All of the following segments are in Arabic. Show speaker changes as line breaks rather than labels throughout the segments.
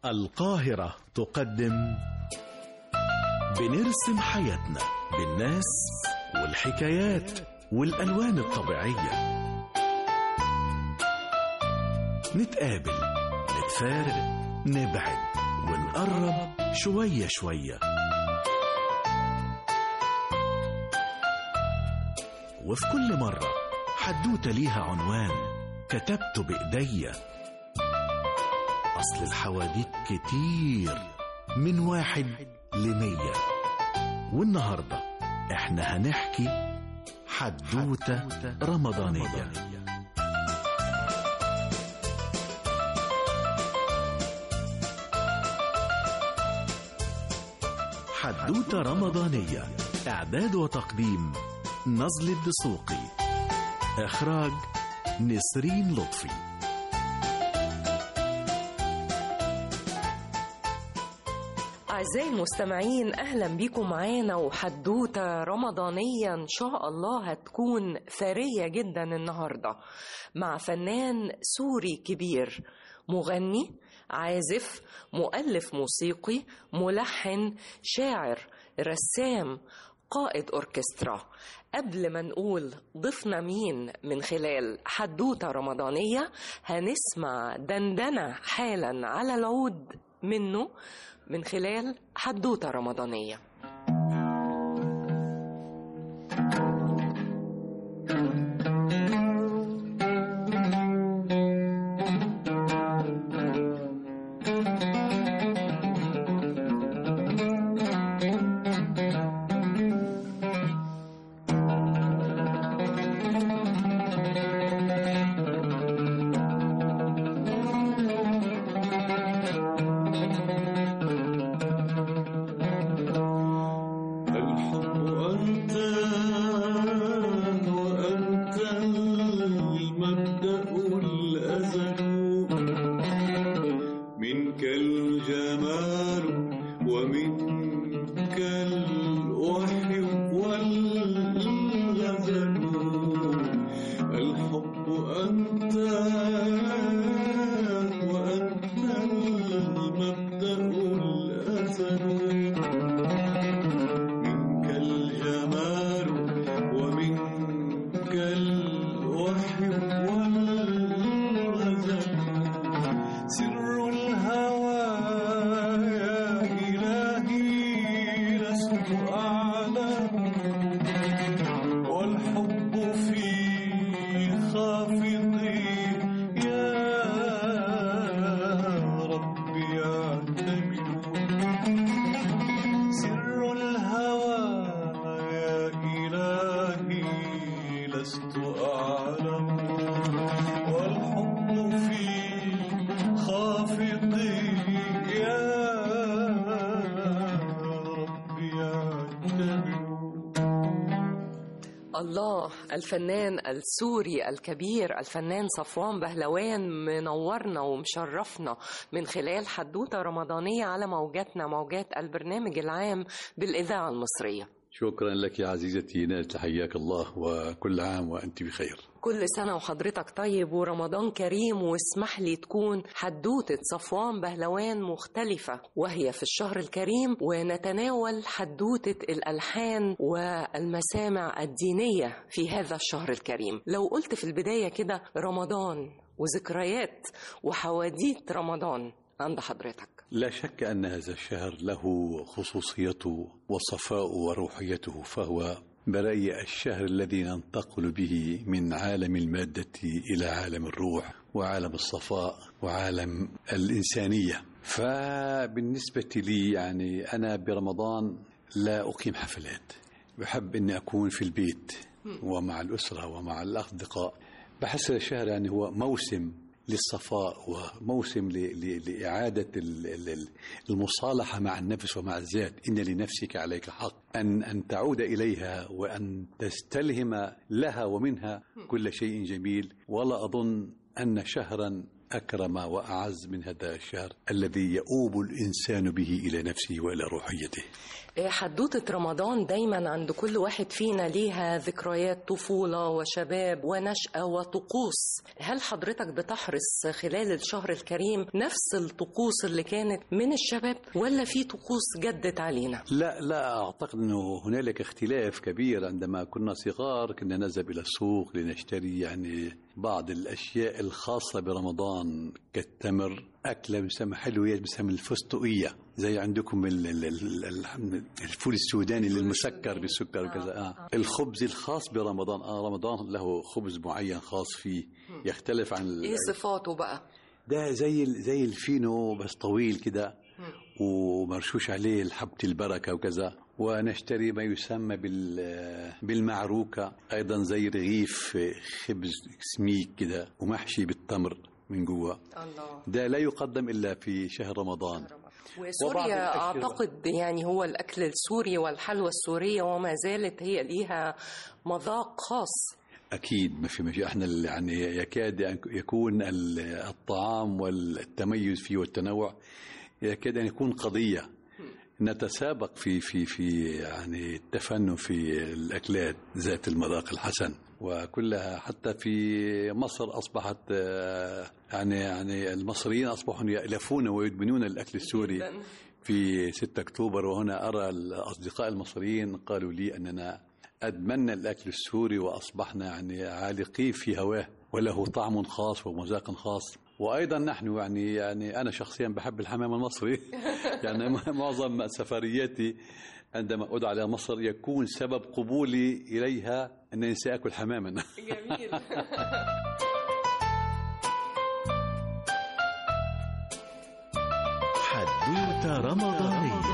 القاهرة تقدم بنرسم حياتنا بالناس والحكايات والألوان الطبيعية. نتقابل، نتفارق، نبعد ونقرب شوية شوية، وفي كل مرة حدوتة ليها عنوان كتبته بإيديا. أصل الحواديت كتير من 1 ل100، والنهاردة احنا هنحكي حدوتة رمضانية. حدوتة رمضانية، إعداد وتقديم نزل الدسوقي، إخراج نسرين لطفي.
أعزائي المستمعين، أهلا بكم معانا وحدوتة رمضانية إن شاء الله هتكون ثرية جدا النهاردة مع فنان سوري كبير، مغني، عازف، مؤلف موسيقي، ملحن، شاعر، رسام، قائد أوركسترا. قبل ما نقول ضفنا مين من خلال حدوتة رمضانية، هنسمع دندنة حالا على العود منه من خلال حدوتة رمضانية. الله، الفنان السوري الكبير الفنان صفوان بهلوان منورنا ومشرفنا من خلال حدوتة رمضانية على موجاتنا، موجات البرنامج العام بالإذاعة المصرية.
شكرا لك يا عزيزتي نال، حياك الله وكل عام وأنت بخير.
كل سنة وحضرتك طيب ورمضان كريم. واسمح لي تكون حدوتة صفوان بهلوان مختلفة وهي في الشهر الكريم، ونتناول حدوتة الألحان والمسامع الدينية في هذا الشهر الكريم. لو قلت في البداية كده رمضان وذكريات وحواديت رمضان عند حضرتك.
لا شك أن هذا الشهر له خصوصيته وصفاء وروحيته، فهو برأيي الشهر الذي ننتقل به من عالم المادة إلى عالم الروح وعالم الصفاء وعالم الإنسانية. فبالنسبة لي يعني أنا برمضان لا أقيم حفلات، بحب أني أكون في البيت ومع الأسرة ومع الأصدقاء. بحس الشهر يعني هو موسم للصفاء وموسم لإعادة المصالحة مع النفس ومع الذات. إن لنفسك عليك حق أن تعود إليها وأن تستلهم لها ومنها كل شيء جميل. ولا أظن أن شهرا أكرم وأعز من هذا الشهر الذي يؤوب الإنسان به إلى نفسه وإلى روحيته.
حدوتة رمضان دايما عند كل واحد فينا ليها ذكريات طفولة وشباب ونشأة وطقوس. هل حضرتك بتحرص خلال الشهر الكريم نفس الطقوس اللي كانت من الشباب ولا في طقوس جدت علينا؟
لا أعتقد أنه هنالك اختلاف كبير. عندما كنا صغار كنا نذهب إلى السوق لنشتري يعني بعض الأشياء الخاصة برمضان كالتمر، أكلة بسمى حلويات بسمى الفستقية، زي عندكم الفول السوداني المسكر بالسكر وكذا. الخبز الخاص برمضان، رمضان له خبز معين خاص فيه يختلف عن
ايه صفاته بقى؟
ده زي الفينو بس طويل كده ومرشوش عليه حبة البركة وكذا. ونشتري ما يسمى بالمعروكة، أيضا زي رغيف خبز سميك كده ومحشي بالتمر من جوا. ده لا يقدم إلا في شهر رمضان.
وسوريا أعتقد يعني هو الأكل السوري والحلوى السورية وما زالت هي ليها مذاق خاص.
أكيد ما في مشي. احنا يعني يكاد يكون الطعام والتميز فيه والتنوع يكاد أن يكون قضية. نتسابق في يعني التفنن في الأكلات ذات المذاق الحسن وكلها. حتى في مصر أصبحت يعني المصريين أصبحوا يألفون ويدمنون الأكل السوري. في 6 أكتوبر وهنا أرى الأصدقاء المصريين قالوا لي أننا أدمنا الأكل السوري وأصبحنا يعني عالقين في هواه وله طعم خاص ومذاق خاص. وأيضا نحن يعني أنا شخصيا بحب الحمام المصري. يعني معظم سفرياتي عندما أدعى إلى مصر يكون سبب قبولي إليها أنني سأكل حماما.
جميل.
حدوتة رمضانية.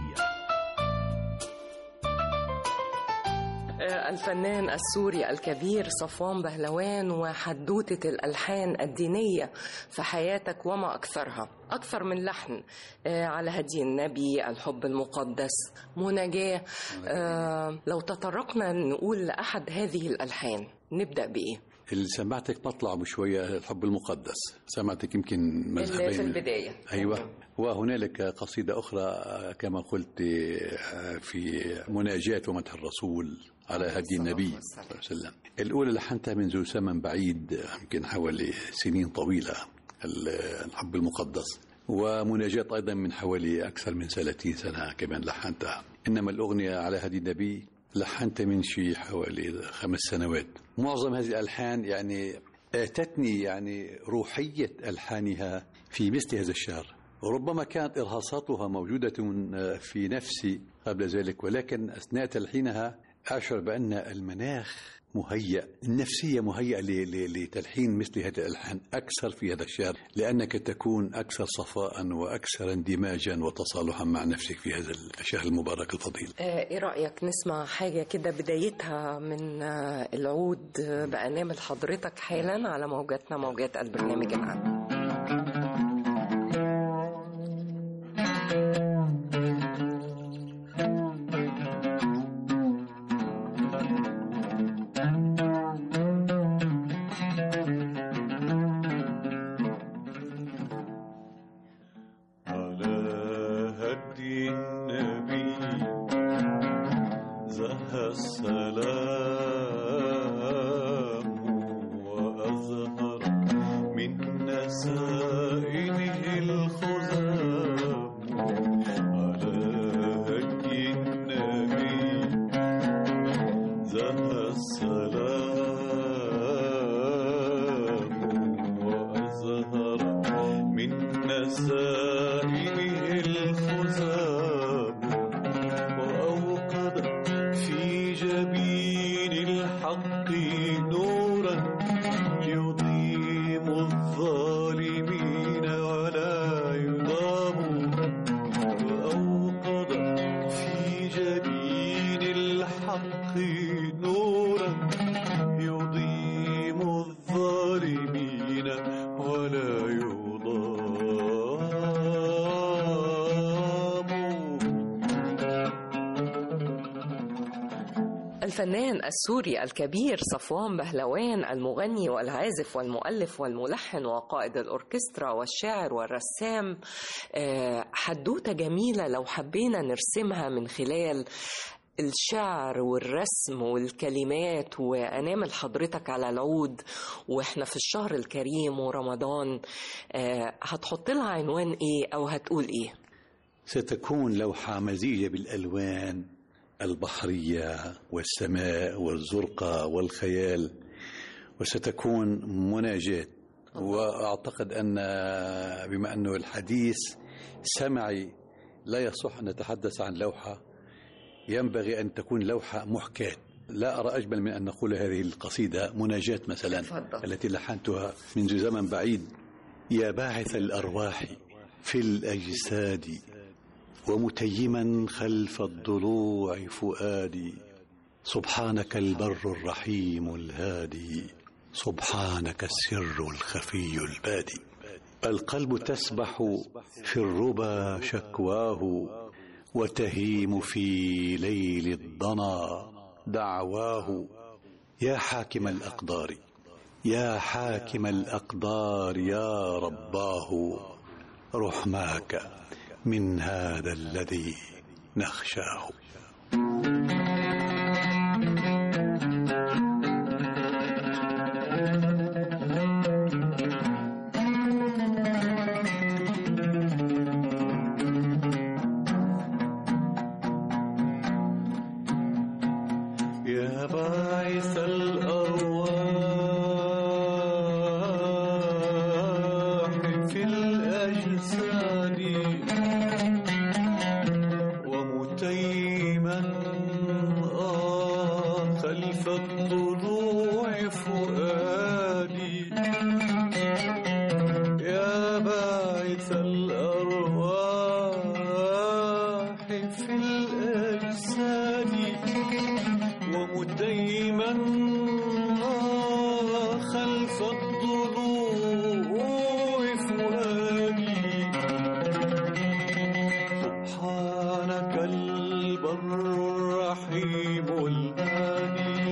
الفنان السوري الكبير صفوان بهلوان وحدوتة الألحان الدينية في حياتك وما أكثرها، أكثر من لحن على هدي النبي، الحب المقدس، مناجاة. لو تطرقنا نقول لأحد هذه الألحان نبدأ بإيه؟
اللي سمعتك مطلع بشوية الحب المقدس، سمعتك يمكن مذهبين
في البداية.
أيوة. وهنالك قصيدة أخرى كما قلت في مناجاة ومدح الرسول على هدي النبي صلى الله عليه وسلم. الأولى لحنتها منذ زمن بعيد يمكن حوالي سنين طويلة، الحب المقدس. ومناجاة أيضا من حوالي أكثر من 30 سنة كمان لحنتها. إنما الأغنية على هدي النبي لحنت من شيء حوالي 5 سنوات. معظم هذه الألحان يعني آتتني يعني روحية ألحانها في مثل هذا الشهر. وربما كانت إرهاصاتها موجودة في نفسي قبل ذلك، ولكن أثناء تلحينها أشعر بأن المناخ مهيأ، النفسية مهيئة لتلحين مثل هذه الألحان أكثر في هذا الشهر، لأنك تكون أكثر صفاء وأكثر اندماجا وتصالحا مع نفسك في هذا الشهر المبارك الفضيل.
إيه رأيك نسمع حاجة كده بدايتها من العود بأنامل حضرتك حالا على موجاتنا، موجات البرنامج العام.
في جبين
الفنان السوري الكبير صفوان بهلوان، المغني والعازف والمؤلف والملحن وقائد الأوركسترا والشاعر والرسام. حدوتة جميلة لو حبينا نرسمها من خلال الشعر والرسم والكلمات وأنامل حضرتك على العود وإحنا في الشهر الكريم ورمضان، هتحط لها عنوان إيه أو هتقول إيه؟
ستكون لوحة مزيجة بالألوان البحرية والسماء والزرقاء والخيال، وستكون مناجاة. وأعتقد أن بما أنه الحديث سمعي لا يصح أن نتحدث عن لوحة، ينبغي أن تكون لوحة محكاة. لا أرى أجمل من أن نقول هذه القصيدة مناجاة مثلا التي لحنتها منذ زمن بعيد. يا باعث الأرواح في الأجساد ومتيما خلف الضلوع فؤادي، سبحانك البر الرحيم الهادي، سبحانك السر الخفي البادي. القلب تسبح في الربا شكواه، وتهيم في ليل الضنا دعواه. يا حاكم الأقدار يا حاكم الأقدار يا رباه، رحماك من هذا الذي نخشاه. يا باعث الأرواح في الأجساد ومتيما خلف الضلوع فؤادي، يا باعث الأرواح في الأجساد ومتيما خلف الضلوع فؤادي، سبحانك البر الرحيم الهادي،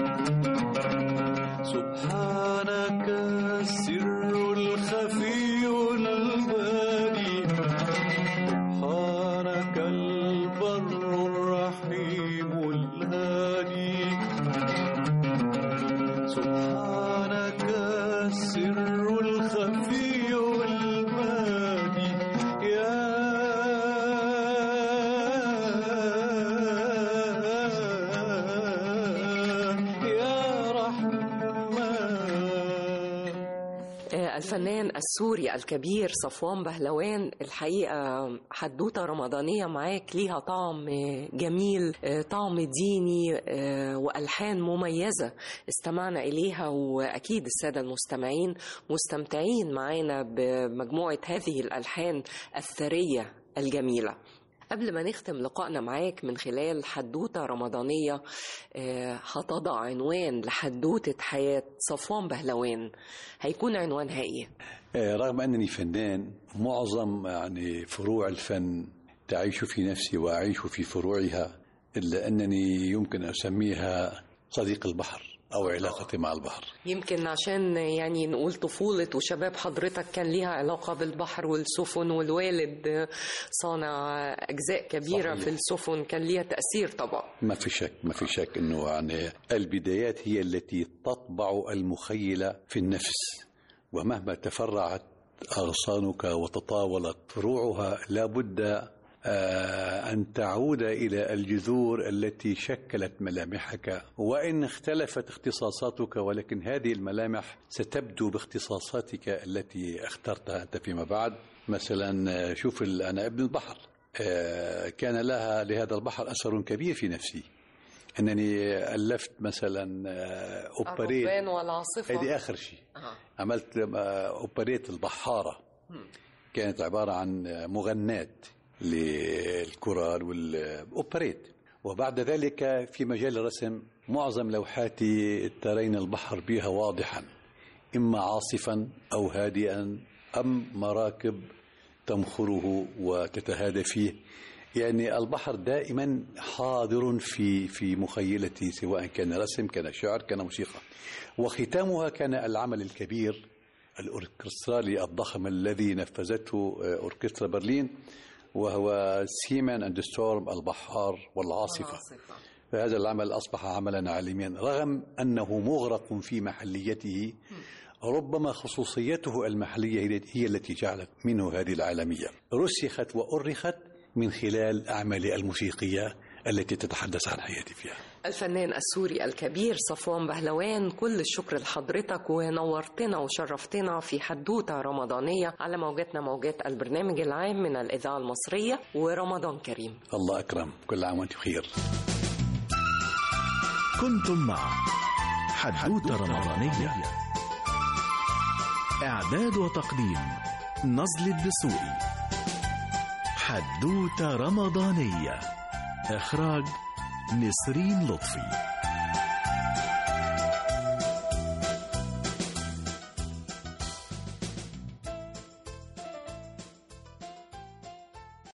سبحانك السر الخفي البادي، سبحانك البر الرحيم الهادي، سبحانك السر الخفي البادي. يا رحمن.
الفنان السوري الكبير صفوان بهلوان، الحقيقة حدوتة رمضانية معاك ليها طعم جميل، طعم ديني وألحان مميزة استمعنا إليها، وأكيد السادة المستمعين مستمتعين معانا بمجموعة هذه الألحان الثرية الجميلة. قبل ما نختم لقائنا معاك من خلال حدوتة رمضانية، هتضع عنوان لحدوتة حياة صفوان بهلوان، هيكون عنوانها إيه؟
رغم أنني فنان، معظم يعني فروع الفن تعيش في نفسي وأعيش في فروعها، إلا أنني يمكن أسميها صديق البحر أو علاقتي مع البحر.
يمكن عشان يعني نقول طفولة وشباب حضرتك كان ليها علاقة بالبحر والسفن، والوالد صانع أجزاء كبيرة صحيح. في السفن كان ليها تأثير طبعا.
ما في شك أنه يعني البدايات هي التي تطبع المخيلة في النفس، ومهما تفرعت أغصانك وتطاولت فروعها لابد أن تعود إلى الجذور التي شكلت ملامحك، وإن اختلفت اختصاصاتك ولكن هذه الملامح ستبدو باختصاصاتك التي اخترتها أنت فيما بعد. مثلا شوف أنا ابن البحر، كان لهذا البحر أثر كبير في نفسي، أنني ألفت مثلا أوبريت
الربان والعاصفة،
هذه آخر شيء. عملت أوبريت البحارة، كانت عبارة عن مغنات للكورال والأوبريت. وبعد ذلك في مجال الرسم معظم لوحاتي ترين البحر بها واضحا، إما عاصفا أو هادئا أم مراكب تمخره وتتهادى فيه. يعني البحر دائما حاضر في مخيلتي، سواء كان رسم، كان شعر، كان موسيقى. وختامها كان العمل الكبير الأوركسترالي الضخم الذي نفذته أوركسترا برلين، وهو سيمان أند ستورم، البحار والعاصفة. فهذا العمل أصبح عملا عالميا رغم أنه مغرق في محليته. ربما خصوصيته المحلية هي التي جعلت منه هذه العالمية. رسخت وأرخت من خلال أعماله الموسيقية التي تتحدث عن حياتي فيها.
الفنان السوري الكبير صفوان بهلوان، كل الشكر لحضرتك، ونورتنا وشرفتنا في حدوتة رمضانية على موجاتنا، موجات البرنامج العام من الإذاعة المصرية، ورمضان كريم.
الله أكرم، كل عام وأنتم بخير.
كنتم مع حدوتة رمضانية، إعداد وتقديم نزل الدسوقي. حدوتة رمضانية، إخراج نسرين لطفي.